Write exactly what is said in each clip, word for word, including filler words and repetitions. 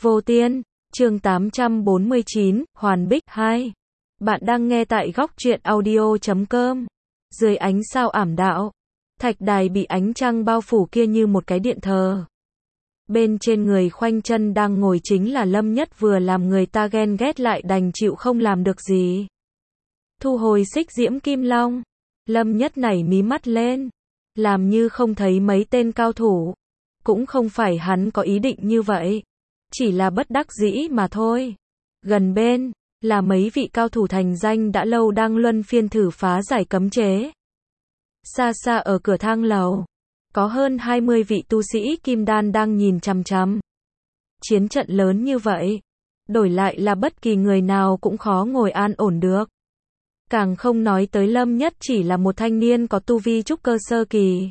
Vô Tiên, chương tám trăm bốn mươi chín, Hoàn Bích hai. Bạn đang nghe tại góc truyện audio chấm com. Dưới ánh sao ảm đạm, thạch đài bị ánh trăng bao phủ kia như một cái điện thờ. Bên trên người khoanh chân đang ngồi chính là Lâm Nhất, vừa làm người ta ghen ghét lại đành chịu không làm được gì. Thu hồi xích diễm kim long, Lâm Nhất nảy mí mắt lên, làm như không thấy mấy tên cao thủ. Cũng không phải hắn có ý định như vậy, chỉ là bất đắc dĩ mà thôi. Gần bên là mấy vị cao thủ thành danh đã lâu đang luân phiên thử phá giải cấm chế. Xa xa ở cửa thang lầu, có hơn hai mươi vị tu sĩ kim đan đang nhìn chằm chằm. Chiến trận lớn như vậy, đổi lại là bất kỳ người nào cũng khó ngồi an ổn được. Càng không nói tới Lâm Nhất chỉ là một thanh niên có tu vi trúc cơ sơ kỳ.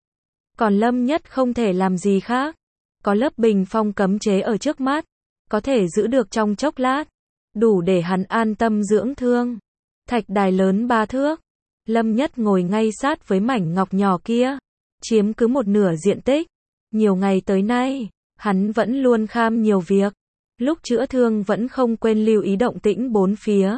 Còn Lâm Nhất không thể làm gì khác. Có lớp bình phong cấm chế ở trước mắt, có thể giữ được trong chốc lát, đủ để hắn an tâm dưỡng thương. Thạch đài lớn ba thước, Lâm Nhất ngồi ngay sát với mảnh ngọc nhỏ kia, chiếm cứ một nửa diện tích. Nhiều ngày tới nay, hắn vẫn luôn kham nhiều việc, lúc chữa thương vẫn không quên lưu ý động tĩnh bốn phía.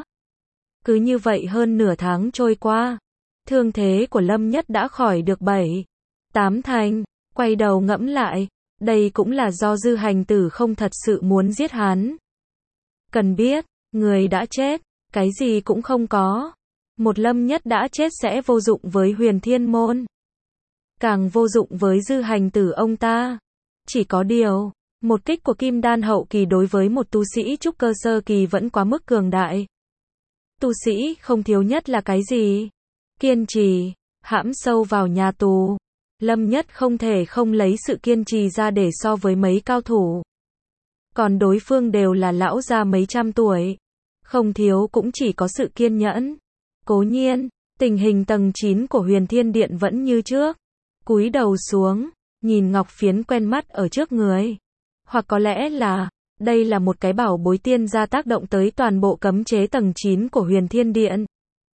Cứ như vậy hơn nửa tháng trôi qua, thương thế của Lâm Nhất đã khỏi được bảy, tám thành. Quay đầu ngẫm lại, đây cũng là do Dư Hành Tử không thật sự muốn giết hắn. Cần biết, người đã chết, cái gì cũng không có. Một Lâm Nhất đã chết sẽ vô dụng với Huyền Thiên Môn, càng vô dụng với Dư Hành Tử ông ta. Chỉ có điều, một kích của Kim Đan hậu kỳ đối với một tu sĩ trúc cơ sơ kỳ vẫn quá mức cường đại. Tu sĩ không thiếu nhất là cái gì? Kiên trì. Hãm sâu vào nhà tù, Lâm Nhất không thể không lấy sự kiên trì ra để so với mấy cao thủ. Còn đối phương đều là lão già mấy trăm tuổi, không thiếu cũng chỉ có sự kiên nhẫn. Cố nhiên, tình hình tầng chín của Huyền Thiên Điện vẫn như trước. Cúi đầu xuống, nhìn ngọc phiến quen mắt ở trước người. Hoặc có lẽ là, đây là một cái bảo bối tiên gia tác động tới toàn bộ cấm chế tầng chín của Huyền Thiên Điện.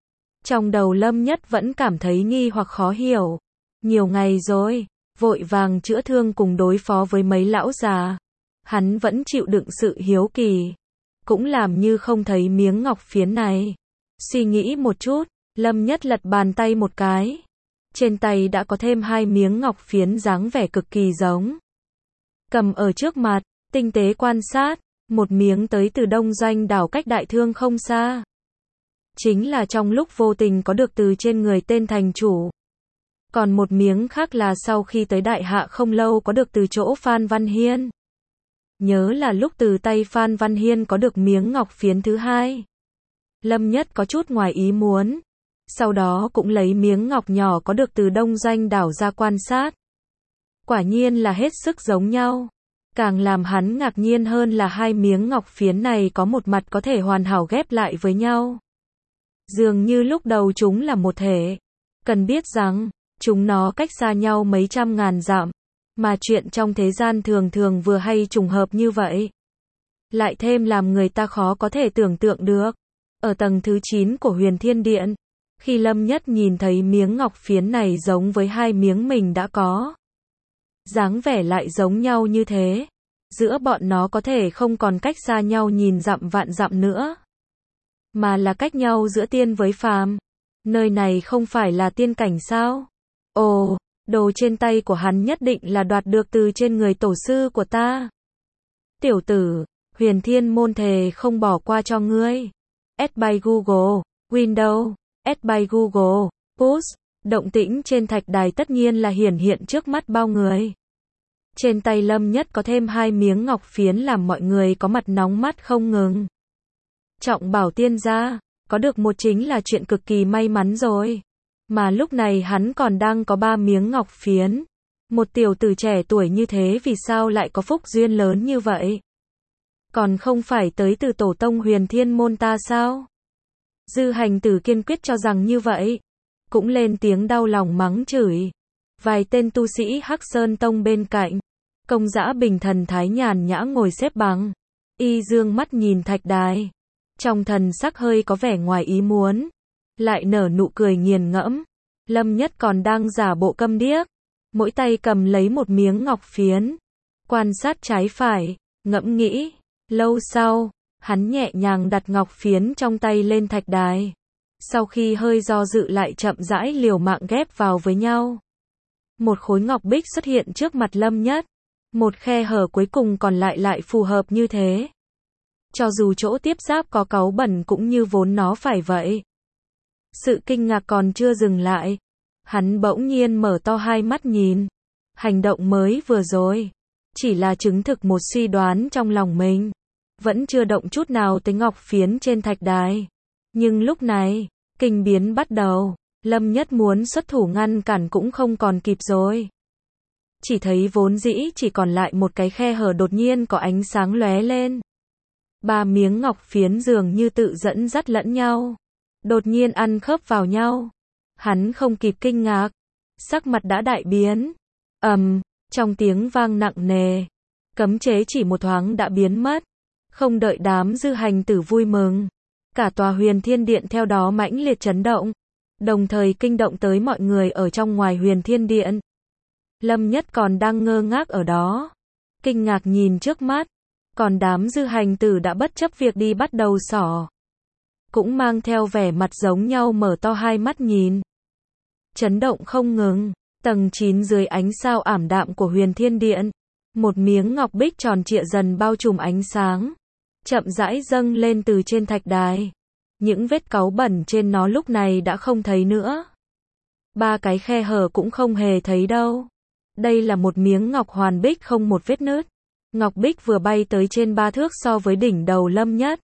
Trong đầu Lâm Nhất vẫn cảm thấy nghi hoặc khó hiểu. Nhiều ngày rồi, vội vàng chữa thương cùng đối phó với mấy lão già. Hắn vẫn chịu đựng sự hiếu kỳ, cũng làm như không thấy miếng ngọc phiến này. Suy nghĩ một chút, Lâm Nhất lật bàn tay một cái. Trên tay đã có thêm hai miếng ngọc phiến dáng vẻ cực kỳ giống. Cầm ở trước mặt, tinh tế quan sát, một miếng tới từ Đông Doanh đảo cách Đại Thương không xa. Chính là trong lúc vô tình có được từ trên người tên thành chủ. Còn một miếng khác là sau khi tới Đại Hạ không lâu có được từ chỗ Phan Văn Hiên. Nhớ là lúc từ tay Phan Văn Hiên có được miếng ngọc phiến thứ hai. Lâm Nhất có chút ngoài ý muốn. Sau đó cũng lấy miếng ngọc nhỏ có được từ Đông Doanh đảo ra quan sát. Quả nhiên là hết sức giống nhau. Càng làm hắn ngạc nhiên hơn là hai miếng ngọc phiến này có một mặt có thể hoàn hảo ghép lại với nhau. Dường như lúc đầu chúng là một thể. Cần biết rằng, chúng nó cách xa nhau mấy trăm ngàn dặm, mà chuyện trong thế gian thường thường vừa hay trùng hợp như vậy. Lại thêm làm người ta khó có thể tưởng tượng được. Ở tầng thứ chín của Huyền Thiên Điện, khi Lâm Nhất nhìn thấy miếng ngọc phiến này giống với hai miếng mình đã có, dáng vẻ lại giống nhau như thế, giữa bọn nó có thể không còn cách xa nhau nhìn dặm vạn dặm nữa, mà là cách nhau giữa tiên với phàm. Nơi này không phải là tiên cảnh sao? Ồ, đồ trên tay của hắn nhất định là đoạt được từ trên người tổ sư của ta. Tiểu tử, Huyền Thiên Môn thề không bỏ qua cho ngươi. Add by Google, Windows, add by Google, Push. Động tĩnh trên thạch đài tất nhiên là hiển hiện trước mắt bao người. Trên tay Lâm Nhất có thêm hai miếng ngọc phiến làm mọi người có mặt nóng mắt không ngừng. Trọng bảo tiên gia, có được một chính là chuyện cực kỳ may mắn rồi. Mà lúc này hắn còn đang có ba miếng ngọc phiến. Một tiểu tử trẻ tuổi như thế vì sao lại có phúc duyên lớn như vậy? Còn không phải tới từ tổ tông Huyền Thiên Môn ta sao? Dư Hành Tử kiên quyết cho rằng như vậy. Cũng lên tiếng đau lòng mắng chửi. Vài tên tu sĩ Hắc Sơn Tông bên cạnh. Công Dã Bình thần thái nhàn nhã ngồi xếp bằng. Y dương mắt nhìn thạch đài. Trong thần sắc hơi có vẻ ngoài ý muốn. Lại nở nụ cười nghiền ngẫm. Lâm Nhất còn đang giả bộ câm điếc. Mỗi tay cầm lấy một miếng ngọc phiến. Quan sát trái phải. ngẫm nghĩ. Lâu sau, hắn nhẹ nhàng đặt ngọc phiến trong tay lên thạch đài. Sau khi hơi do dự lại chậm rãi liều mạng ghép vào với nhau. Một khối ngọc bích xuất hiện trước mặt Lâm Nhất. Một khe hở cuối cùng còn lại lại phù hợp như thế. Cho dù chỗ tiếp giáp có cáu bẩn cũng như vốn nó phải vậy. Sự kinh ngạc còn chưa dừng lại. Hắn bỗng nhiên mở to hai mắt nhìn. Hành động mới vừa rồi chỉ là chứng thực một suy đoán trong lòng mình. Vẫn chưa động chút nào tới ngọc phiến trên thạch đài. Nhưng lúc này, kinh biến bắt đầu. Lâm Nhất muốn xuất thủ ngăn cản cũng không còn kịp rồi. Chỉ thấy vốn dĩ chỉ còn lại một cái khe hở đột nhiên có ánh sáng lóe lên. Ba miếng ngọc phiến dường như tự dẫn dắt lẫn nhau. Đột nhiên ăn khớp vào nhau. Hắn không kịp kinh ngạc. Sắc mặt đã đại biến. Ầm, trong tiếng vang nặng nề. Cấm chế chỉ một thoáng đã biến mất. Không đợi đám dư hành tử vui mừng. Cả tòa Huyền Thiên Điện theo đó mãnh liệt chấn động. Đồng thời kinh động tới mọi người ở trong ngoài Huyền Thiên Điện. Lâm Nhất còn đang ngơ ngác ở đó. Kinh ngạc nhìn trước mắt. Còn đám dư hành tử đã bất chấp việc đi bắt đầu xỏ. Cũng mang theo vẻ mặt giống nhau mở to hai mắt nhìn. Chấn động không ngừng. Tầng chín dưới ánh sao ảm đạm của Huyền Thiên Điện. Một miếng ngọc bích tròn trịa dần bao trùm ánh sáng. Chậm rãi dâng lên từ trên thạch đài. Những vết cáu bẩn trên nó lúc này đã không thấy nữa. Ba cái khe hở cũng không hề thấy đâu. Đây là một miếng ngọc hoàn bích không một vết nứt. Ngọc bích vừa bay tới trên ba thước so với đỉnh đầu Lâm Nhất.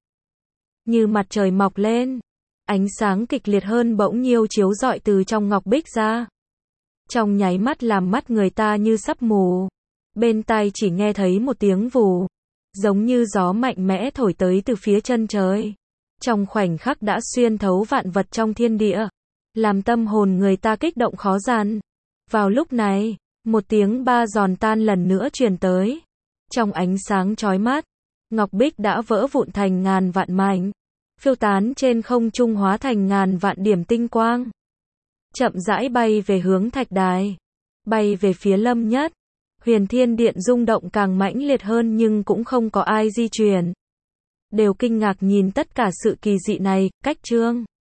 Như mặt trời mọc lên. Ánh sáng kịch liệt hơn bỗng nhiêu chiếu rọi từ trong ngọc bích ra. Trong nháy mắt làm mắt người ta như sắp mù. Bên tai chỉ nghe thấy một tiếng vù. Giống như gió mạnh mẽ thổi tới từ phía chân trời. Trong khoảnh khắc đã xuyên thấu vạn vật trong thiên địa. Làm tâm hồn người ta kích động khó dằn. Vào lúc này, một tiếng ba giòn tan lần nữa truyền tới. Trong ánh sáng chói mắt, ngọc bích đã vỡ vụn thành ngàn vạn mảnh. Phiêu tán trên không trung hóa thành ngàn vạn điểm tinh quang. Chậm rãi bay về hướng thạch đài. Bay về phía Lâm Nhất. Huyền Thiên Điện rung động càng mãnh liệt hơn nhưng cũng không có ai di chuyển. Đều kinh ngạc nhìn tất cả sự kỳ dị này. Cách chương